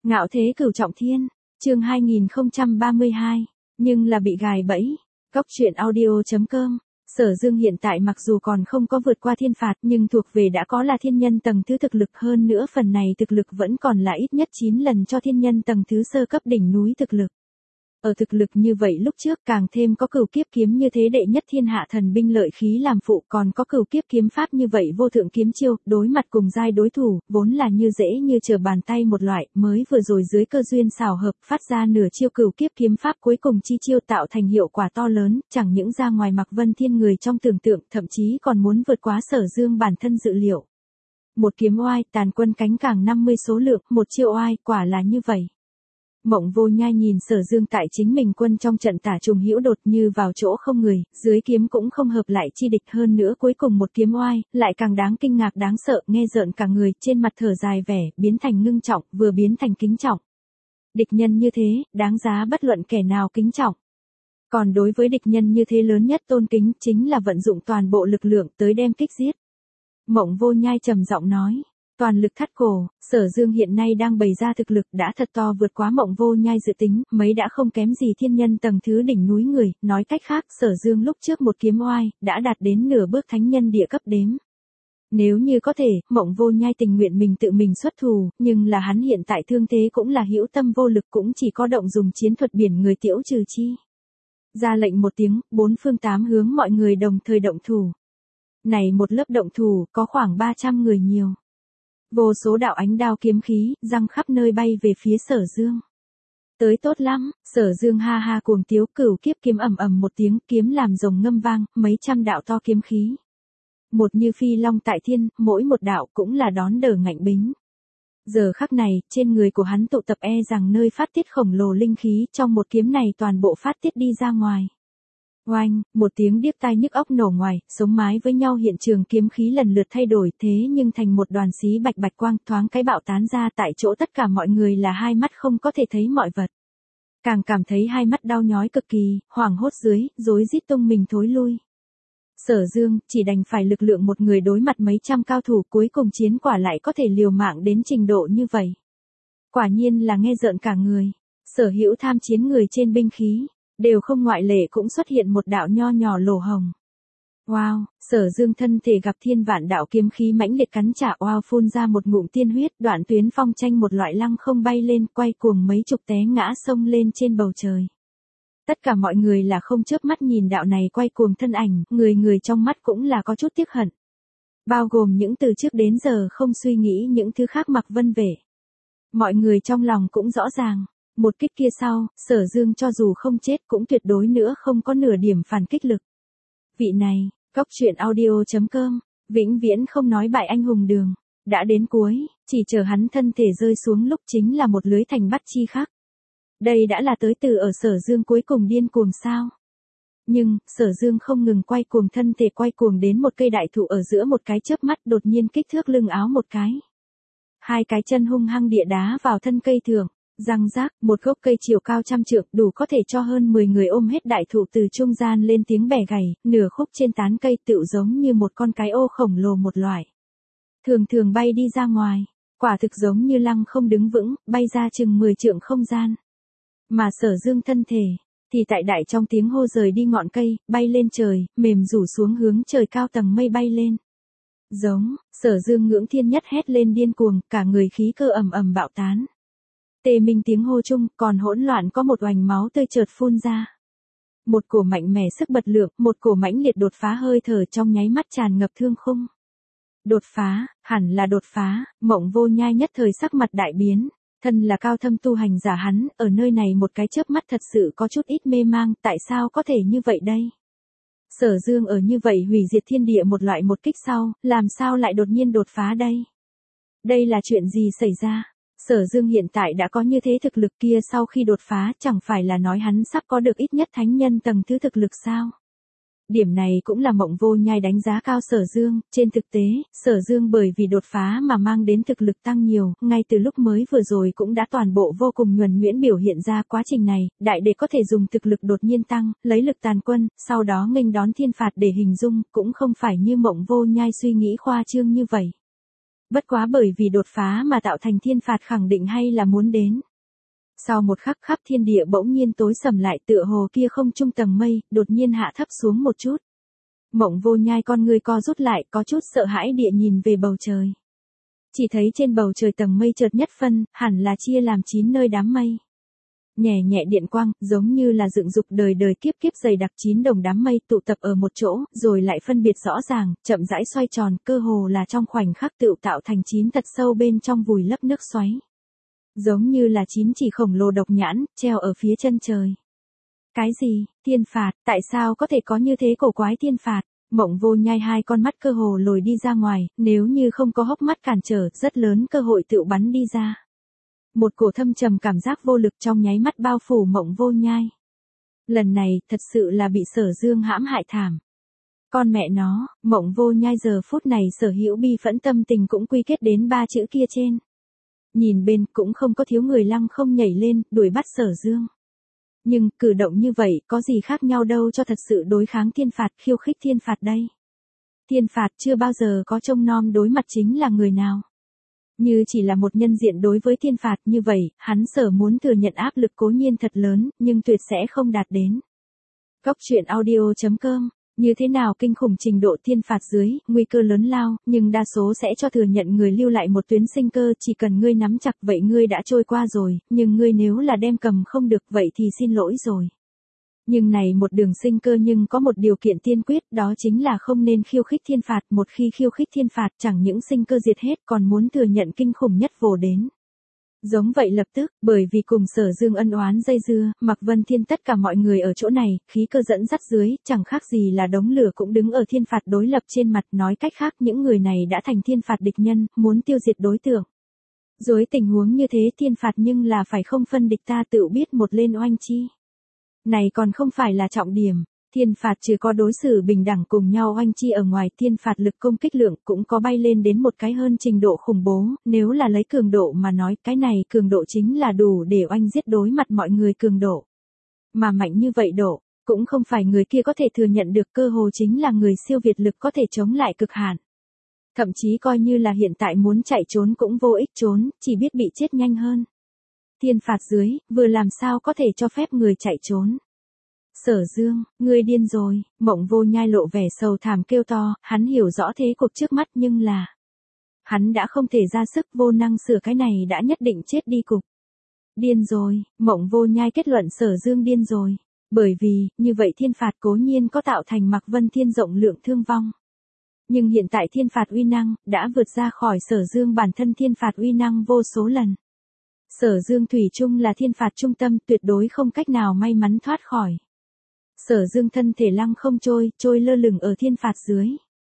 Ngạo thế cửu trọng thiên, chương 2032, nhưng là bị gài bẫy. Góc truyện audio.com. Sở Dương hiện tại mặc dù còn không có vượt qua thiên phạt nhưng thuộc về đã có là thiên nhân tầng thứ thực lực, hơn nữa phần này thực lực vẫn còn là ít nhất 9 lần cho thiên nhân tầng thứ sơ cấp đỉnh núi thực lực. Ở thực lực như vậy lúc trước càng thêm có cửu kiếp kiếm như thế đệ nhất thiên hạ thần binh lợi khí làm phụ, còn có cửu kiếp kiếm pháp như vậy vô thượng kiếm chiêu, đối mặt cùng giai đối thủ, vốn là như dễ như trở bàn tay một loại, mới vừa rồi dưới cơ duyên xảo hợp phát ra nửa chiêu cửu kiếp kiếm pháp cuối cùng chi chiêu tạo thành hiệu quả to lớn, chẳng những ra ngoài Mạc Vân Thiên người trong tưởng tượng, thậm chí còn muốn vượt quá Sở Dương bản thân dự liệu. Một kiếm oai, tàn quân cánh càng 50 số lượng, một chiêu oai, quả là như vậy. Mộng Vô Nhai nhìn Sở Dương tại chính mình quân trong trận tả trùng hữu đột như vào chỗ không người, dưới kiếm cũng không hợp lại chi địch, hơn nữa cuối cùng một kiếm oai, lại càng đáng kinh ngạc đáng sợ, nghe rợn cả người, trên mặt thở dài vẻ, biến thành ngưng trọng, vừa biến thành kính trọng. Địch nhân như thế, đáng giá bất luận kẻ nào kính trọng. Còn đối với địch nhân như thế lớn nhất tôn kính, chính là vận dụng toàn bộ lực lượng tới đem kích giết. Mộng Vô Nhai trầm giọng nói. Toàn lực thắt cổ, Sở Dương hiện nay đang bày ra thực lực đã thật to vượt quá Mộng Vô Nhai dự tính, mấy đã không kém gì thiên nhân tầng thứ đỉnh núi người, nói cách khác, Sở Dương lúc trước một kiếm oai, đã đạt đến nửa bước thánh nhân địa cấp đếm. Nếu như có thể, Mộng Vô Nhai tình nguyện mình tự mình xuất thủ, nhưng là hắn hiện tại thương thế cũng là hữu tâm vô lực, cũng chỉ có động dùng chiến thuật biển người tiễu trừ chi. Ra lệnh một tiếng, bốn phương tám hướng mọi người đồng thời động thủ. Này một lớp động thủ, có khoảng 300 người nhiều. Vô số đạo ánh đao kiếm khí, răng khắp nơi bay về phía Sở Dương. Tới tốt lắm, Sở Dương ha ha cuồng tiếu, cửu kiếp kiếm ầm ầm một tiếng, kiếm làm rồng ngâm vang, mấy trăm đạo to kiếm khí. Một như phi long tại thiên, mỗi một đạo cũng là đón đỡ ngạnh bính. Giờ khắc này, trên người của hắn tụ tập rằng nơi phát tiết khổng lồ linh khí, trong một kiếm này toàn bộ phát tiết đi ra ngoài. Oanh, một tiếng điếc tai nhức óc nổ ngoài, sống mái với nhau hiện trường kiếm khí lần lượt thay đổi, thế nhưng thành một đoàn xí bạch bạch quang, thoáng cái bạo tán ra tại chỗ, tất cả mọi người là hai mắt không có thể thấy mọi vật. Càng cảm thấy hai mắt đau nhói cực kỳ, hoảng hốt dưới, rối rít tung mình thối lui. Sở Dương chỉ đành phải lực lượng một người đối mặt mấy trăm cao thủ, cuối cùng chiến quả lại có thể liều mạng đến trình độ như vậy. Quả nhiên là nghe rợn cả người. Sở hữu tham chiến người trên binh khí đều không ngoại lệ cũng xuất hiện một đạo nho nhỏ lỗ hồng. Wow, Sở Dương thân thể gặp thiên vạn đạo kiếm khí mãnh liệt cắn trả, wow, phun ra một ngụm tiên huyết, đoạn tuyến phong tranh một loại lăng không bay lên, quay cuồng mấy chục té ngã sông lên trên bầu trời. Tất cả mọi người là không chớp mắt nhìn đạo này quay cuồng thân ảnh, người người trong mắt cũng là có chút tiếc hận. Bao gồm những từ trước đến giờ không suy nghĩ những thứ khác Mạc Vân Vệ. Mọi người trong lòng cũng rõ ràng. Một kích kia sau, Sở Dương cho dù không chết cũng tuyệt đối nữa không có nửa điểm phản kích lực. Vị này, góc truyện audio.com, vĩnh viễn không nói bại anh hùng đường. Đã đến cuối, chỉ chờ hắn thân thể rơi xuống lúc chính là một lưới thành bắt chi khác. Đây đã là tới từ ở Sở Dương cuối cùng điên cuồng sao. Nhưng, Sở Dương không ngừng quay cuồng, thân thể quay cuồng đến một cây đại thụ ở giữa, một cái chớp mắt đột nhiên kích thước lưng áo một cái. Hai cái chân hung hăng địa đá vào thân cây thượng. Răng rác, một gốc cây chiều cao trăm trượng, đủ có thể cho hơn 10 người ôm hết đại thụ từ trung gian lên tiếng bẻ gãy, nửa khúc trên tán cây tựu giống như một con cái ô khổng lồ một loại. Thường thường bay đi ra ngoài, quả thực giống như lăng không đứng vững, bay ra chừng 10 trượng không gian. Mà Sở Dương thân thể, thì tại đại trong tiếng hô rời đi ngọn cây, bay lên trời, mềm rủ xuống hướng trời cao tầng mây bay lên. Giống, Sở Dương ngưỡng thiên nhất hét lên điên cuồng, cả người khí cơ ầm ầm bạo tán. Tề minh tiếng hô chung, còn hỗn loạn có một oành máu tươi chợt phun ra. Một cổ mạnh mẽ sức bật lượng, một cổ mãnh liệt đột phá hơi thở trong nháy mắt tràn ngập thương khung. Đột phá, hẳn là đột phá, Mộng Vô Nhai nhất thời sắc mặt đại biến, thân là cao thâm tu hành giả hắn, ở nơi này một cái chớp mắt thật sự có chút ít mê mang, tại sao có thể như vậy đây? Sở Dương ở như vậy hủy diệt thiên địa một loại một kích sau, làm sao lại đột nhiên đột phá đây? Đây là chuyện gì xảy ra? Sở Dương hiện tại đã có như thế thực lực kia, sau khi đột phá chẳng phải là nói hắn sắp có được ít nhất thánh nhân tầng thứ thực lực sao? Điểm này cũng là Mộng Vô Nhai đánh giá cao Sở Dương, trên thực tế, Sở Dương bởi vì đột phá mà mang đến thực lực tăng nhiều, ngay từ lúc mới vừa rồi cũng đã toàn bộ vô cùng nhuần nhuyễn biểu hiện ra quá trình này, đại để có thể dùng thực lực đột nhiên tăng, lấy lực tàn quân, sau đó nghênh đón thiên phạt để hình dung, cũng không phải như Mộng Vô Nhai suy nghĩ khoa trương như vậy. Bất quá bởi vì đột phá mà tạo thành thiên phạt khẳng định hay là muốn đến. Sau một khắc khắp thiên địa bỗng nhiên tối sầm lại tựa hồ kia không trung tầng mây, đột nhiên hạ thấp xuống một chút. Mộng Vô Nhai con người co rút lại có chút sợ hãi địa nhìn về bầu trời. Chỉ thấy trên bầu trời tầng mây chợt nhất phân, hẳn là chia làm 9 nơi đám mây. Nhẹ nhẹ điện quang, giống như là dựng dục đời đời kiếp kiếp dày đặc 9 đồng đám mây tụ tập ở một chỗ, rồi lại phân biệt rõ ràng, chậm rãi xoay tròn, cơ hồ là trong khoảnh khắc tựu tạo thành 9 thật sâu bên trong vùi lấp nước xoáy. Giống như là 9 chỉ khổng lồ độc nhãn, treo ở phía chân trời. Cái gì, thiên phạt, tại sao có thể có như thế cổ quái thiên phạt? Mộng Vô Nhai hai con mắt cơ hồ lồi đi ra ngoài, nếu như không có hốc mắt cản trở, rất lớn cơ hội tựu bắn đi ra. Một cổ thâm trầm cảm giác vô lực trong nháy mắt bao phủ Mộng Vô Nhai. Lần này, thật sự là bị Sở Dương hãm hại thảm. Con mẹ nó, Mộng Vô Nhai giờ phút này sở hữu bi phẫn tâm tình cũng quy kết đến 3 chữ kia trên. Nhìn bên cũng không có thiếu người lăng không nhảy lên, đuổi bắt Sở Dương. Nhưng, cử động như vậy, có gì khác nhau đâu cho thật sự đối kháng thiên phạt, khiêu khích thiên phạt đây. Thiên phạt chưa bao giờ có trông nom đối mặt chính là người nào. Như chỉ là một nhân diện đối với thiên phạt như vậy, hắn Sở muốn thừa nhận áp lực cố nhiên thật lớn, nhưng tuyệt sẽ không đạt đến. Góc truyện audio.com. Như thế nào kinh khủng trình độ thiên phạt dưới, nguy cơ lớn lao, nhưng đa số sẽ cho thừa nhận người lưu lại một tuyến sinh cơ, chỉ cần ngươi nắm chặt vậy ngươi đã trôi qua rồi, nhưng ngươi nếu là đem cầm không được vậy thì xin lỗi rồi. Nhưng này một đường sinh cơ nhưng có một điều kiện tiên quyết, đó chính là không nên khiêu khích thiên phạt, một khi khiêu khích thiên phạt chẳng những sinh cơ diệt hết còn muốn thừa nhận kinh khủng nhất vồ đến. Giống vậy lập tức, bởi vì cùng Sở Dương ân oán dây dưa, Mạc Vân Thiên tất cả mọi người ở chỗ này, khí cơ dẫn dắt dưới, chẳng khác gì là đống lửa cũng đứng ở thiên phạt đối lập trên mặt, nói cách khác những người này đã thành thiên phạt địch nhân, muốn tiêu diệt đối tượng. Dưới tình huống như thế thiên phạt nhưng là phải không phân địch ta tự biết một lên oanh chi. Này còn không phải là trọng điểm. Thiên phạt trừ có đối xử bình đẳng cùng nhau oanh chi ở ngoài, thiên phạt lực công kích lượng cũng có bay lên đến một cái hơn trình độ khủng bố, nếu là lấy cường độ mà nói, cái này cường độ chính là đủ để oanh giết đối mặt mọi người cường độ. Mà mạnh như vậy độ, cũng không phải người kia có thể thừa nhận được, cơ hồ chính là người siêu việt lực có thể chống lại cực hạn. Thậm chí coi như là hiện tại muốn chạy trốn cũng vô ích trốn, chỉ biết bị chết nhanh hơn. Thiên phạt dưới, vừa làm sao có thể cho phép người chạy trốn. Sở Dương, ngươi điên rồi, Mộng Vô Nhai lộ vẻ sầu thảm kêu to, hắn hiểu rõ thế cục trước mắt nhưng là hắn đã không thể ra sức vô năng sửa cái này đã nhất định chết đi cục. Điên rồi, Mộng Vô Nhai kết luận Sở Dương điên rồi, bởi vì, như vậy thiên phạt cố nhiên có tạo thành Mạc Vân Thiên rộng lượng thương vong. Nhưng hiện tại thiên phạt uy năng, đã vượt ra khỏi Sở Dương bản thân thiên phạt uy năng vô số lần. Sở Dương thủy chung là thiên phạt trung tâm, tuyệt đối không cách nào may mắn thoát khỏi. Sở Dương thân thể lăng không trôi lơ lửng ở thiên phạt dưới.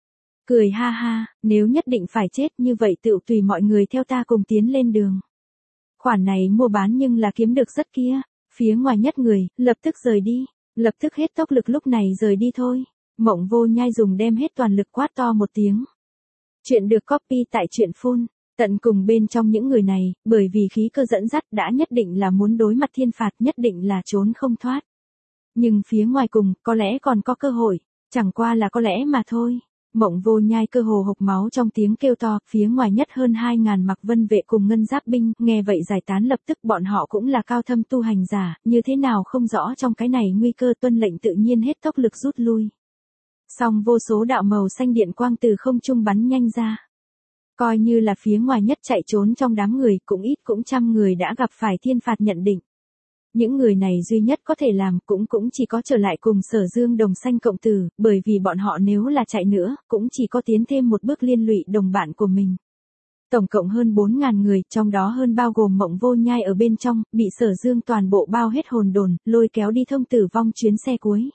Cười ha ha, nếu nhất định phải chết như vậy tựu tùy mọi người theo ta cùng tiến lên đường. Khoản này mua bán nhưng là kiếm được rất kia, phía ngoài nhất người, lập tức rời đi, lập tức hết tốc lực lúc này rời đi thôi. Mộng Vô Nhai dùng đem hết toàn lực quát to một tiếng. Chuyện được copy tại truyện phun. Tận cùng bên trong những người này, bởi vì khí cơ dẫn dắt đã nhất định là muốn đối mặt thiên phạt, nhất định là trốn không thoát. Nhưng phía ngoài cùng, có lẽ còn có cơ hội, chẳng qua là có lẽ mà thôi. Mộng Vô Nhai cơ hồ hộc máu trong tiếng kêu to, phía ngoài nhất hơn 2.000 Mạc Vân vệ cùng ngân giáp binh, nghe vậy giải tán lập tức, bọn họ cũng là cao thâm tu hành giả, như thế nào không rõ trong cái này nguy cơ, tuân lệnh tự nhiên hết tốc lực rút lui. Song vô số đạo màu xanh điện quang từ không trung bắn nhanh ra. Coi như là phía ngoài nhất chạy trốn trong đám người, cũng ít cũng trăm người đã gặp phải thiên phạt nhận định. Những người này duy nhất có thể làm cũng chỉ có trở lại cùng Sở Dương đồng sanh cộng tử, bởi vì bọn họ nếu là chạy nữa, cũng chỉ có tiến thêm một bước liên lụy đồng bạn của mình. Tổng cộng hơn 4.000 người, trong đó hơn bao gồm Mộng Vô Nhai ở bên trong, bị Sở Dương toàn bộ bao hết hồn đồn, lôi kéo đi thông tử vong chuyến xe cuối.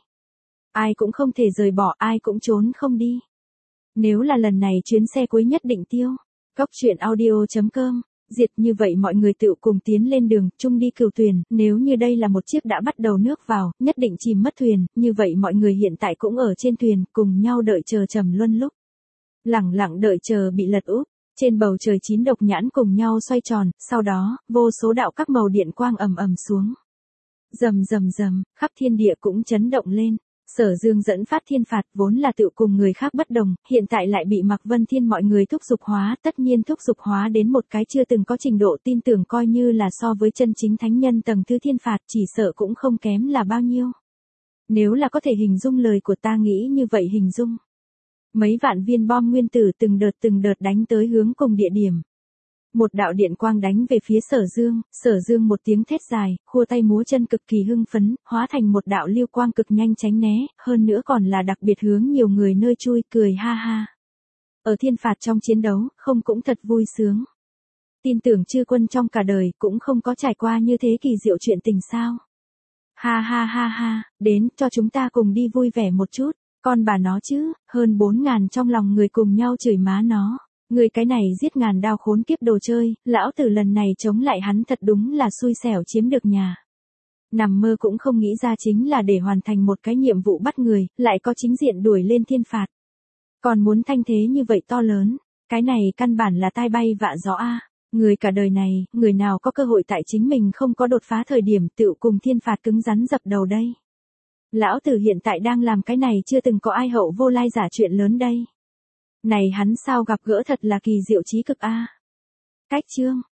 Ai cũng không thể rời bỏ, ai cũng trốn không đi. Nếu là lần này chuyến xe cuối nhất định tiêu. Góc truyện audio.com. Diệt như vậy mọi người tự cùng tiến lên đường, chung đi cửu thuyền, nếu như đây là một chiếc đã bắt đầu nước vào, nhất định chìm mất thuyền, như vậy mọi người hiện tại cũng ở trên thuyền, cùng nhau đợi chờ trầm luân lúc. Lẳng lặng đợi chờ bị lật úp, trên bầu trời 9 độc nhãn cùng nhau xoay tròn, sau đó, vô số đạo các màu điện quang ầm ầm xuống. Rầm rầm rầm, khắp thiên địa cũng chấn động lên. Sở Dương dẫn phát thiên phạt vốn là tự cùng người khác bất đồng, hiện tại lại bị Mạc Vân Thiên mọi người thúc giục hóa, tất nhiên thúc giục hóa đến một cái chưa từng có trình độ, tin tưởng coi như là so với chân chính thánh nhân tầng thứ thiên phạt chỉ sợ cũng không kém là bao nhiêu. Nếu là có thể hình dung lời của ta nghĩ như vậy hình dung. Mấy vạn viên bom nguyên tử từng đợt đánh tới hướng cùng địa điểm. Một đạo điện quang đánh về phía Sở Dương một tiếng thét dài, khua tay múa chân cực kỳ hưng phấn, hóa thành một đạo lưu quang cực nhanh tránh né, hơn nữa còn là đặc biệt hướng nhiều người nơi chui, cười ha ha. Ở thiên phạt trong chiến đấu, không cũng thật vui sướng. Tin tưởng chư quân trong cả đời cũng không có trải qua như thế kỳ diệu chuyện tình sao. Ha ha ha ha, đến, cho chúng ta cùng đi vui vẻ một chút, con bà nó chứ, hơn 4.000 trong lòng người cùng nhau chửi má nó. Người cái này giết ngàn đao khốn kiếp đồ chơi, lão tử lần này chống lại hắn thật đúng là xui xẻo chiếm được nhà. Nằm mơ cũng không nghĩ ra chính là để hoàn thành một cái nhiệm vụ bắt người, lại có chính diện đuổi lên thiên phạt. Còn muốn thanh thế như vậy to lớn, cái này căn bản là tai bay vạ gió a. Người cả đời này, người nào có cơ hội tại chính mình không có đột phá thời điểm tự cùng thiên phạt cứng rắn dập đầu đây. Lão tử hiện tại đang làm cái này chưa từng có ai hậu vô lai giả chuyện lớn đây. Này hắn sao gặp gỡ thật là kỳ diệu trí cực a. Cách chương